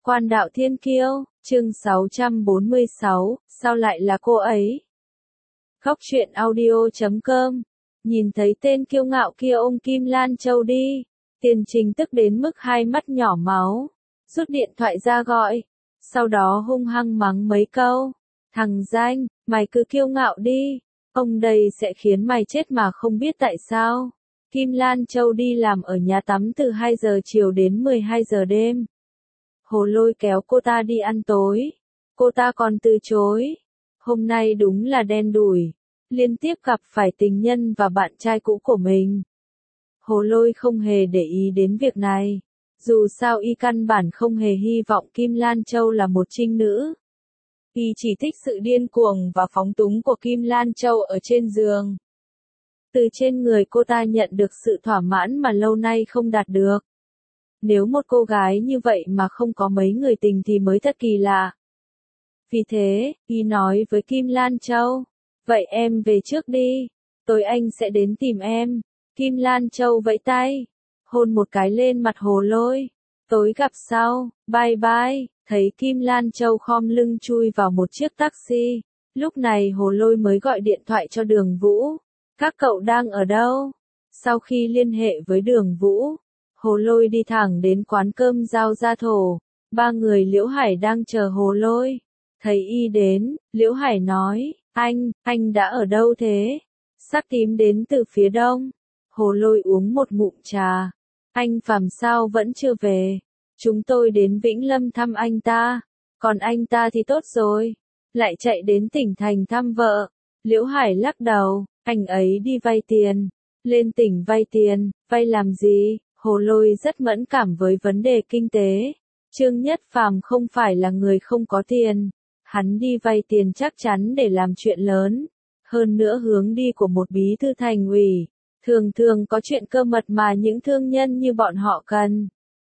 Quan đạo thiên kiêu, chương 646, sao lại là cô ấy? Khóc chuyện audio.com. Nhìn thấy tên kiêu ngạo kia ôm Kim Lan Châu đi, Tiền Trình tức đến mức hai mắt nhỏ máu, rút điện thoại ra gọi, sau đó hung hăng mắng mấy câu. Thằng danh, mày cứ kiêu ngạo đi, ông đây sẽ khiến mày chết mà không biết tại sao. Kim Lan Châu đi làm ở nhà tắm từ 2 giờ chiều đến 12 giờ đêm. Hồ Lôi kéo cô ta đi ăn tối, cô ta còn từ chối. Hôm nay đúng là đen đủi, liên tiếp gặp phải tình nhân và bạn trai cũ của mình. Hồ Lôi không hề để ý đến việc này, dù sao y căn bản không hề hy vọng Kim Lan Châu là một trinh nữ. Y chỉ thích sự điên cuồng và phóng túng của Kim Lan Châu ở trên giường. Từ trên người cô ta nhận được sự thỏa mãn mà lâu nay không đạt được. Nếu một cô gái như vậy mà không có mấy người tình thì mới thật kỳ lạ. Vì thế, y nói với Kim Lan Châu, vậy em về trước đi, tối anh sẽ đến tìm em. Kim Lan Châu vẫy tay, hôn một cái lên mặt Hồ Lôi. Tối gặp sau, bye bye. Thấy Kim Lan Châu khom lưng chui vào một chiếc taxi. Lúc này Hồ Lôi mới gọi điện thoại cho Đường Vũ. Các cậu đang ở đâu? Sau khi liên hệ với Đường Vũ, Hồ Lôi đi thẳng đến quán cơm Giao Gia Thổ. Ba người Liễu Hải đang chờ Hồ Lôi. Thấy y đến, Liễu Hải nói, anh đã ở đâu thế? Sắc tím đến từ phía đông. Hồ Lôi uống một ngụm trà. Anh Phạm sao vẫn chưa về? Chúng tôi đến Vĩnh Lâm thăm anh ta. Còn anh ta thì tốt rồi. Lại chạy đến tỉnh thành thăm vợ. Liễu Hải lắc đầu, anh ấy đi vay tiền. Lên tỉnh vay tiền, vay làm gì? Hồ Lôi rất mẫn cảm với vấn đề kinh tế. Trương Nhất Phàm không phải là người không có tiền. Hắn đi vay tiền chắc chắn để làm chuyện lớn. Hơn nữa hướng đi của một bí thư thành ủy, thường có chuyện cơ mật mà những thương nhân như bọn họ cần.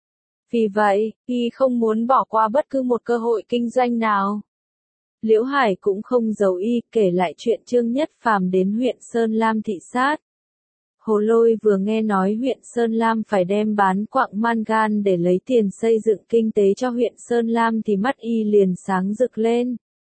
Vì vậy, y không muốn bỏ qua bất cứ một cơ hội kinh doanh nào. Liễu Hải cũng không giấu y, kể lại chuyện Trương Nhất Phàm đến huyện Sơn Lam thị sát. Hồ Lôi vừa nghe nói huyện Sơn Lam phải đem bán quặng mangan để lấy tiền xây dựng kinh tế cho huyện Sơn Lam thì mắt y liền sáng rực lên.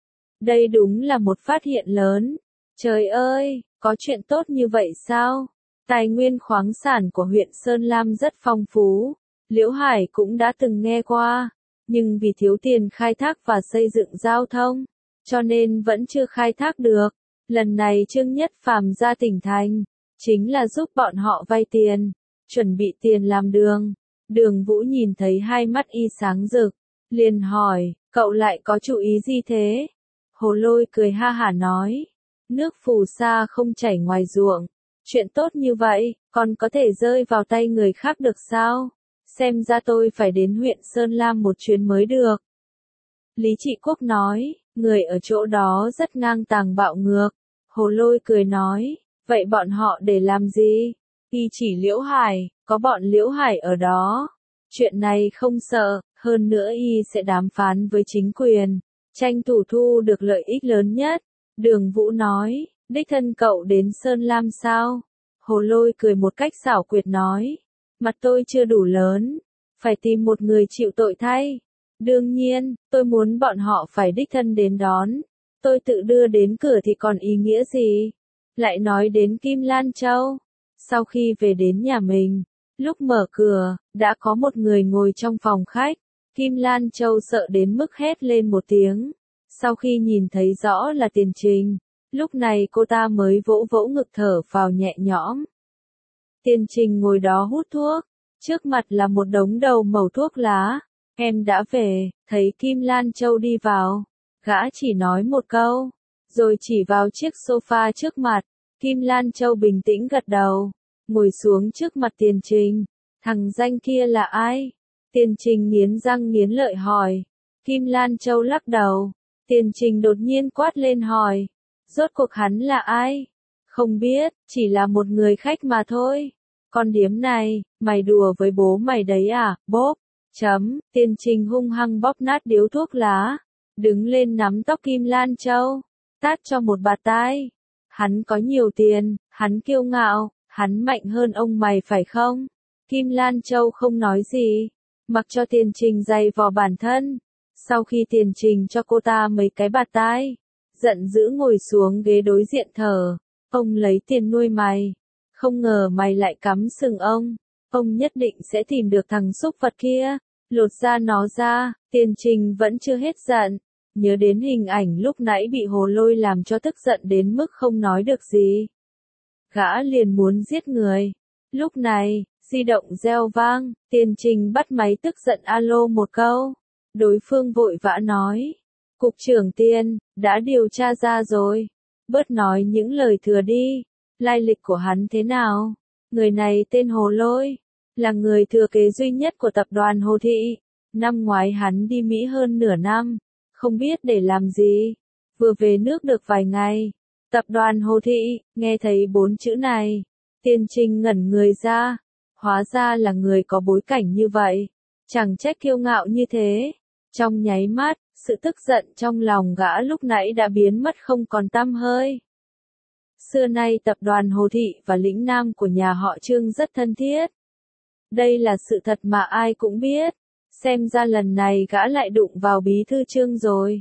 Đây đúng là một phát hiện lớn. Trời ơi, có chuyện tốt như vậy sao? Tài nguyên khoáng sản của huyện Sơn Lam rất phong phú. Liễu Hải cũng đã từng nghe qua, nhưng vì thiếu tiền khai thác và xây dựng giao thông, cho nên vẫn chưa khai thác được. Lần này Trương Nhất Phàm ra tỉnh thành, chính là giúp bọn họ vay tiền, chuẩn bị tiền làm đường. Đường Vũ nhìn thấy hai mắt y sáng rực, liền hỏi, cậu lại có chủ ý gì thế? Hồ Lôi cười ha hả nói, nước phù sa không chảy ngoài ruộng, chuyện tốt như vậy, còn có thể rơi vào tay người khác được sao? Xem ra tôi phải đến huyện Sơn Lam một chuyến mới được. Lý Trị Quốc nói, người ở chỗ đó rất ngang tàng bạo ngược. Hồ Lôi cười nói, vậy bọn họ để làm gì? Y chỉ Liễu Hải, có bọn Liễu Hải ở đó. Chuyện này không sợ, hơn nữa y sẽ đàm phán với chính quyền, tranh thủ thu được lợi ích lớn nhất. Đường Vũ nói, đích thân cậu đến Sơn Lam sao? Hồ Lôi cười một cách xảo quyệt nói, mặt tôi chưa đủ lớn, phải tìm một người chịu tội thay. Đương nhiên, tôi muốn bọn họ phải đích thân đến đón. Tôi tự đưa đến cửa thì còn ý nghĩa gì? Lại nói đến Kim Lan Châu. Sau khi về đến nhà mình, lúc mở cửa, đã có một người ngồi trong phòng khách. Kim Lan Châu sợ đến mức hét lên một tiếng. Sau khi nhìn thấy rõ là Tiền Trình, lúc này cô ta mới vỗ vỗ ngực thở phào nhẹ nhõm. Tiền Trình ngồi đó hút thuốc, trước mặt là một đống đầu mẩu thuốc lá. Em đã về, thấy Kim Lan Châu đi vào, gã chỉ nói một câu, rồi chỉ vào chiếc sofa trước mặt. Kim Lan Châu bình tĩnh gật đầu, ngồi xuống trước mặt Tiền Trình. Thằng danh kia là ai? Tiền Trình nghiến răng nghiến lợi hỏi. Kim Lan Châu lắc đầu. Tiền Trình đột nhiên quát lên hỏi, rốt cuộc hắn là ai? Không biết, chỉ là một người khách mà thôi. Con điếm này, mày đùa với bố mày đấy à? Bốp. Tiền Trình hung hăng bóp nát điếu thuốc lá, đứng lên nắm tóc Kim Lan Châu, tát cho một bạt tai. Hắn có nhiều tiền, hắn kiêu ngạo, hắn mạnh hơn ông mày phải không? Kim Lan Châu không nói gì, mặc cho Tiền Trình giày vò bản thân. Sau khi Tiền Trình cho cô ta mấy cái bạt tai, giận dữ ngồi xuống ghế đối diện thở. Ông lấy tiền nuôi mày. Không ngờ mày lại cắm sừng ông. Ông nhất định sẽ tìm được thằng súc vật kia, lột da nó ra. Tiền Trình vẫn chưa hết giận. Nhớ đến hình ảnh lúc nãy bị Hồ Lôi làm cho tức giận đến mức không nói được gì. Gã liền muốn giết người. Lúc này, di động reo vang, Tiền Trình bắt máy tức giận alo một câu. Đối phương vội vã nói. Cục trưởng Tiền, đã điều tra ra rồi. Bớt nói những lời thừa đi. Lai lịch của hắn thế nào? Người này tên Hồ Lôi, là người thừa kế duy nhất của tập đoàn Hồ Thị. Năm ngoái hắn đi Mỹ hơn nửa năm, không biết để làm gì. Vừa về nước được vài ngày. Tập đoàn Hồ Thị, nghe thấy 4 chữ này. Tiền Trình ngẩn người ra. Hóa ra là người có bối cảnh như vậy. Chẳng trách kiêu ngạo như thế. Trong nháy mắt, sự tức giận trong lòng gã lúc nãy đã biến mất không còn tăm hơi. Xưa nay tập đoàn Hồ Thị và lĩnh nam của nhà họ Trương rất thân thiết. Đây là sự thật mà ai cũng biết. Xem ra lần này gã lại đụng vào bí thư Trương rồi.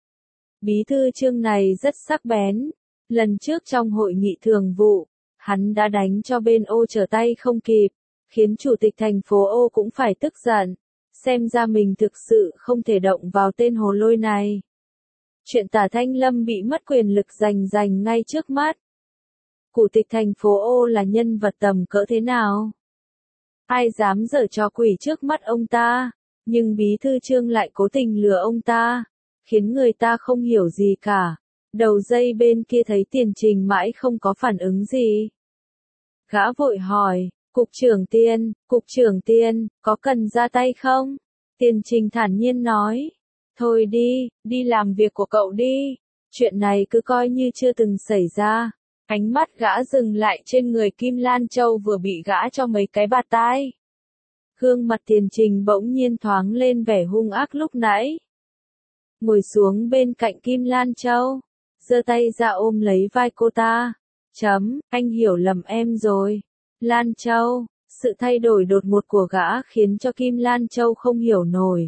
Bí thư Trương này rất sắc bén. Lần trước trong hội nghị thường vụ, hắn đã đánh cho bên Ô trở tay không kịp, khiến chủ tịch thành phố Ô cũng phải tức giận. Xem ra mình thực sự không thể động vào tên Hồ Lôi này. Chuyện Tả Thanh Lâm bị mất quyền lực giành ngay trước mắt. Chủ tịch thành phố Ô là nhân vật tầm cỡ thế nào? Ai dám giở trò quỷ trước mắt ông ta? Nhưng bí thư Trương lại cố tình lừa ông ta, khiến người ta không hiểu gì cả. Đầu dây bên kia thấy Tiền Trình mãi không có phản ứng gì. Gã vội hỏi, Cục trưởng Tiền, có cần ra tay không? Tiền Trình thản nhiên nói, thôi đi, đi làm việc của cậu đi, chuyện này cứ coi như chưa từng xảy ra. Ánh mắt gã dừng lại trên người Kim Lan Châu vừa bị gã cho mấy cái bạt tai. Gương mặt Tiền Trình bỗng nhiên thoáng lên vẻ hung ác lúc nãy. Ngồi xuống bên cạnh Kim Lan Châu, giơ tay ra ôm lấy vai cô ta. Anh hiểu lầm em rồi. Lan Châu, sự thay đổi đột ngột của gã khiến cho Kim Lan Châu không hiểu nổi.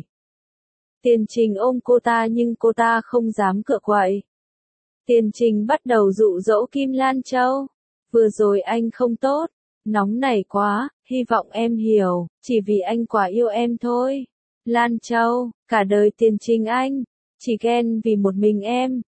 Tiền Trình ôm cô ta nhưng cô ta không dám cựa quậy. Tiền Trình bắt đầu dụ dỗ Kim Lan Châu. Vừa rồi anh không tốt, nóng nảy quá, hy vọng em hiểu, chỉ vì anh quá yêu em thôi. Lan Châu, cả đời Tiền Trình anh, chỉ ghen vì một mình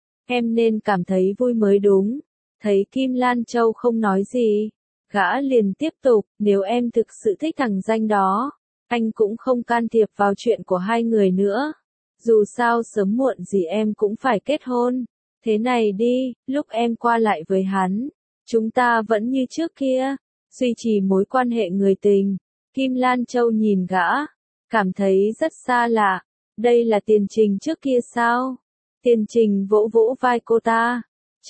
em nên cảm thấy vui mới đúng. Thấy Kim Lan Châu không nói gì, gã liền tiếp tục, nếu em thực sự thích thằng danh đó, anh cũng không can thiệp vào chuyện của hai người nữa. Dù sao sớm muộn gì em cũng phải kết hôn. Thế này đi, lúc em qua lại với hắn, chúng ta vẫn như trước kia, duy trì mối quan hệ người tình. Kim Lan Châu nhìn gã, cảm thấy rất xa lạ. Đây là Tiền Trình trước kia sao? Tiền Trình vỗ vỗ vai cô ta.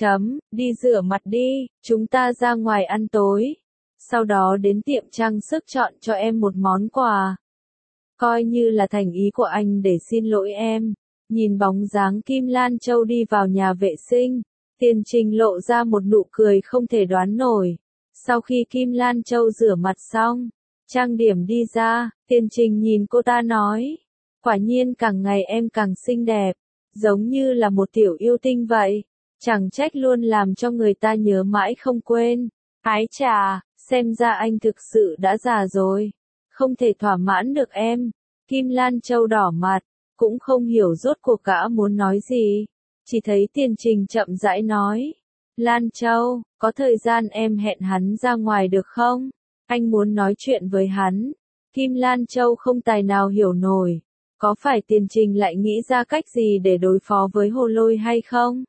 Đi rửa mặt đi, chúng ta ra ngoài ăn tối. Sau đó đến tiệm trang sức chọn cho em một món quà. Coi như là thành ý của anh để xin lỗi em. Nhìn bóng dáng Kim Lan Châu đi vào nhà vệ sinh, Tiền Trình lộ ra một nụ cười không thể đoán nổi. Sau khi Kim Lan Châu rửa mặt xong, trang điểm đi ra, Tiền Trình nhìn cô ta nói, quả nhiên càng ngày em càng xinh đẹp, giống như là một tiểu yêu tinh vậy. Chẳng trách luôn làm cho người ta nhớ mãi không quên. Ái chà, xem ra anh thực sự đã già rồi, không thể thỏa mãn được em. Kim Lan Châu đỏ mặt, cũng không hiểu rốt cuộc gã muốn nói gì. Chỉ thấy Tiền Trình chậm rãi nói, Lan Châu, có thời gian em hẹn hắn ra ngoài được không? Anh muốn nói chuyện với hắn. Kim Lan Châu không tài nào hiểu nổi, có phải Tiền Trình lại nghĩ ra cách gì để đối phó với Hồ Lôi hay không?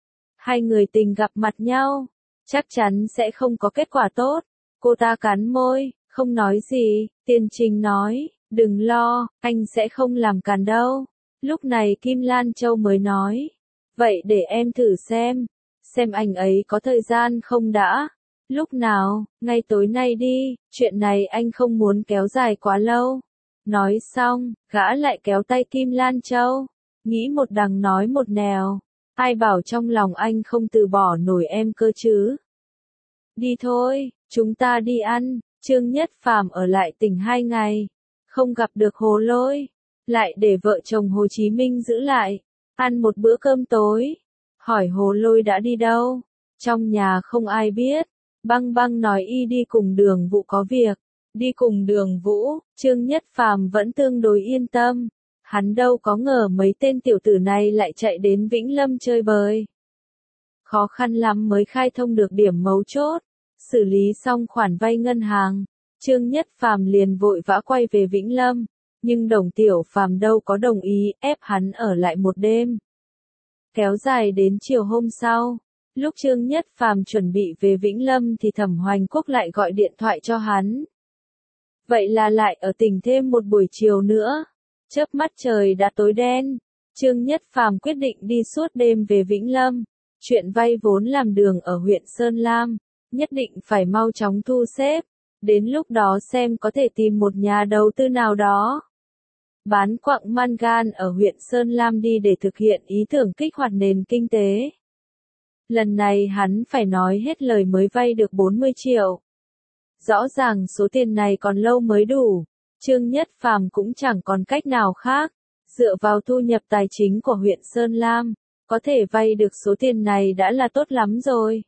Hai người tình gặp mặt nhau, chắc chắn sẽ không có kết quả tốt. Cô ta cắn môi, không nói gì. Tiền Trình nói, đừng lo, anh sẽ không làm càn đâu. Lúc này Kim Lan Châu mới nói, vậy để em thử xem anh ấy có thời gian không đã. Lúc nào, ngay tối nay đi, chuyện này anh không muốn kéo dài quá lâu. Nói xong, gã lại kéo tay Kim Lan Châu, nghĩ một đằng nói một nẻo. Ai bảo trong lòng anh không từ bỏ nổi em cơ chứ. Đi thôi, chúng ta đi ăn. Trương Nhất Phàm ở lại tỉnh 2 ngày. không gặp được Hồ Lôi, lại để vợ chồng Hồ Chí Minh giữ lại, ăn một bữa cơm tối. Hỏi Hồ Lôi đã đi đâu? Trong nhà không ai biết. Băng Băng nói y đi cùng Đường Vũ có việc. Đi cùng Đường Vũ, Trương Nhất Phàm vẫn tương đối yên tâm. Hắn đâu có ngờ mấy tên tiểu tử này lại chạy đến Vĩnh Lâm chơi bời. Khó khăn lắm mới khai thông được điểm mấu chốt. Xử lý xong khoản vay ngân hàng, Trương Nhất Phàm liền vội vã quay về Vĩnh Lâm. Nhưng Đồng Tiểu Phàm đâu có đồng ý, ép hắn ở lại một đêm. Kéo dài đến chiều hôm sau, lúc Trương Nhất Phàm chuẩn bị về Vĩnh Lâm thì Thẩm Hoành Quốc lại gọi điện thoại cho hắn. Vậy là lại ở tỉnh thêm một buổi chiều nữa. Chớp mắt trời đã tối đen. Trương Nhất Phàm quyết định đi suốt đêm về Vĩnh Lâm. Chuyện vay vốn làm đường ở huyện Sơn Lam, nhất định phải mau chóng thu xếp. Đến lúc đó xem có thể tìm một nhà đầu tư nào đó bán quặng mangan ở huyện Sơn Lam đi để thực hiện ý tưởng kích hoạt nền kinh tế. Lần này hắn phải nói hết lời mới vay được 40 triệu. Rõ ràng số tiền này còn lâu mới đủ. Trương Nhất Phàm cũng chẳng còn cách nào khác. Dựa vào thu nhập tài chính của huyện Sơn Lam, có thể vay được số tiền này đã là tốt lắm rồi.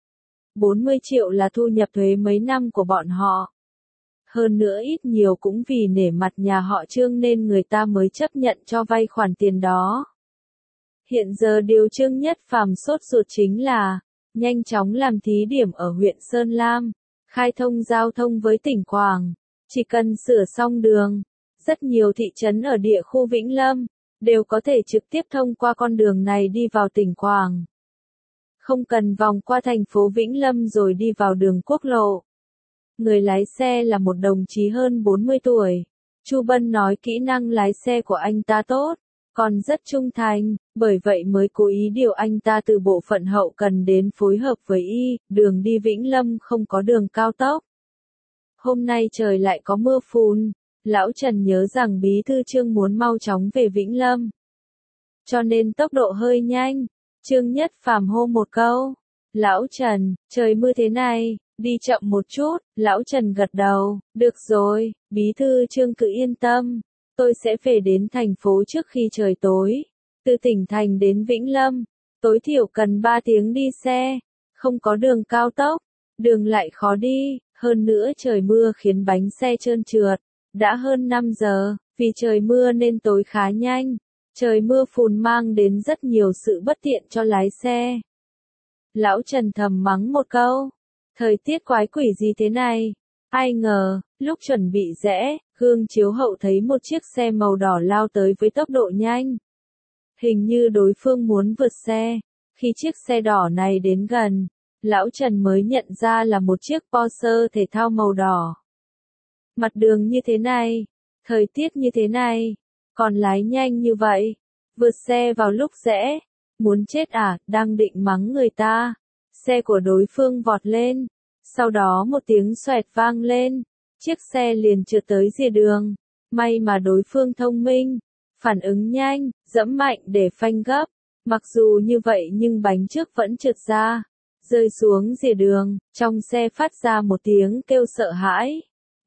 40 triệu là thu nhập thuế mấy năm của bọn họ. Hơn nữa ít nhiều cũng vì nể mặt nhà họ Trương nên người ta mới chấp nhận cho vay khoản tiền đó. Hiện giờ điều Trương Nhất Phàm sốt ruột chính là nhanh chóng làm thí điểm ở huyện Sơn Lam, khai thông giao thông với tỉnh Quảng. Chỉ cần sửa xong đường, rất nhiều thị trấn ở địa khu Vĩnh Lâm đều có thể trực tiếp thông qua con đường này đi vào tỉnh Quảng. Không cần vòng qua thành phố Vĩnh Lâm rồi đi vào đường quốc lộ. Người lái xe là một đồng chí hơn 40 tuổi. Chu Bân nói kỹ năng lái xe của anh ta tốt, còn rất trung thành, bởi vậy mới cố ý điều anh ta từ bộ phận hậu cần đến phối hợp với y. Đường đi Vĩnh Lâm không có đường cao tốc. Hôm nay trời lại có mưa phùn. Lão Trần nhớ rằng bí thư Trương muốn mau chóng về Vĩnh Lâm, cho nên tốc độ hơi nhanh. Trương Nhất Phàm hô một câu. Lão Trần, trời mưa thế này, đi chậm một chút. Lão Trần gật đầu. Được rồi, bí thư Trương cứ yên tâm. Tôi sẽ về đến thành phố trước khi trời tối. Từ tỉnh thành đến Vĩnh Lâm, tối thiểu cần 3 tiếng đi xe. Không có đường cao tốc, đường lại khó đi. Hơn nữa trời mưa khiến bánh xe trơn trượt. Đã hơn 5 giờ, vì trời mưa nên tối khá nhanh. Trời mưa phùn mang đến rất nhiều sự bất tiện cho lái xe. Lão Trần thầm mắng một câu. Thời tiết quái quỷ gì thế này? Ai ngờ, lúc chuẩn bị rẽ, gương chiếu hậu thấy một chiếc xe màu đỏ lao tới với tốc độ nhanh. Hình như đối phương muốn vượt xe. Khi chiếc xe đỏ này đến gần, Lão Trần mới nhận ra là một chiếc Porsche thể thao màu đỏ. Mặt đường như thế này, thời tiết như thế này, còn lái nhanh như vậy, vượt xe vào lúc rẽ, muốn chết à? Đang định mắng người ta, xe của đối phương vọt lên, sau đó một tiếng xoẹt vang lên, chiếc xe liền trượt tới rìa đường. May mà đối phương thông minh, phản ứng nhanh, giẫm mạnh để phanh gấp. Mặc dù như vậy nhưng bánh trước vẫn trượt ra, rơi xuống rìa đường. Trong xe phát ra một tiếng kêu sợ hãi.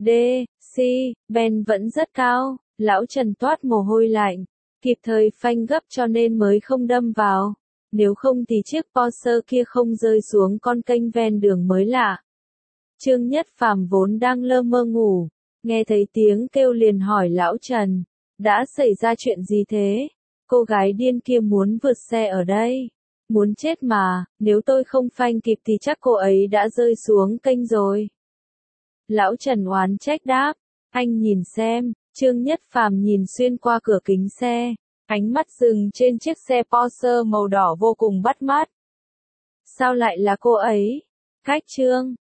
Ben vẫn rất cao. Lão Trần toát mồ hôi lạnh, kịp thời phanh gấp cho nên mới không đâm vào. Nếu không thì chiếc Porsche kia không rơi xuống con kênh ven đường mới lạ. Trương Nhất Phàm vốn đang lơ mơ ngủ, nghe thấy tiếng kêu liền hỏi Lão Trần, đã xảy ra chuyện gì thế? Cô gái điên kia muốn vượt xe ở đây. Muốn chết mà, nếu tôi không phanh kịp thì chắc cô ấy đã rơi xuống kênh rồi. Lão Trần oán trách đáp, anh nhìn xem. Trương Nhất Phàm nhìn xuyên qua cửa kính xe, ánh mắt dừng trên chiếc xe Porsche màu đỏ vô cùng bắt mắt. Sao lại là cô ấy? Cách Trương,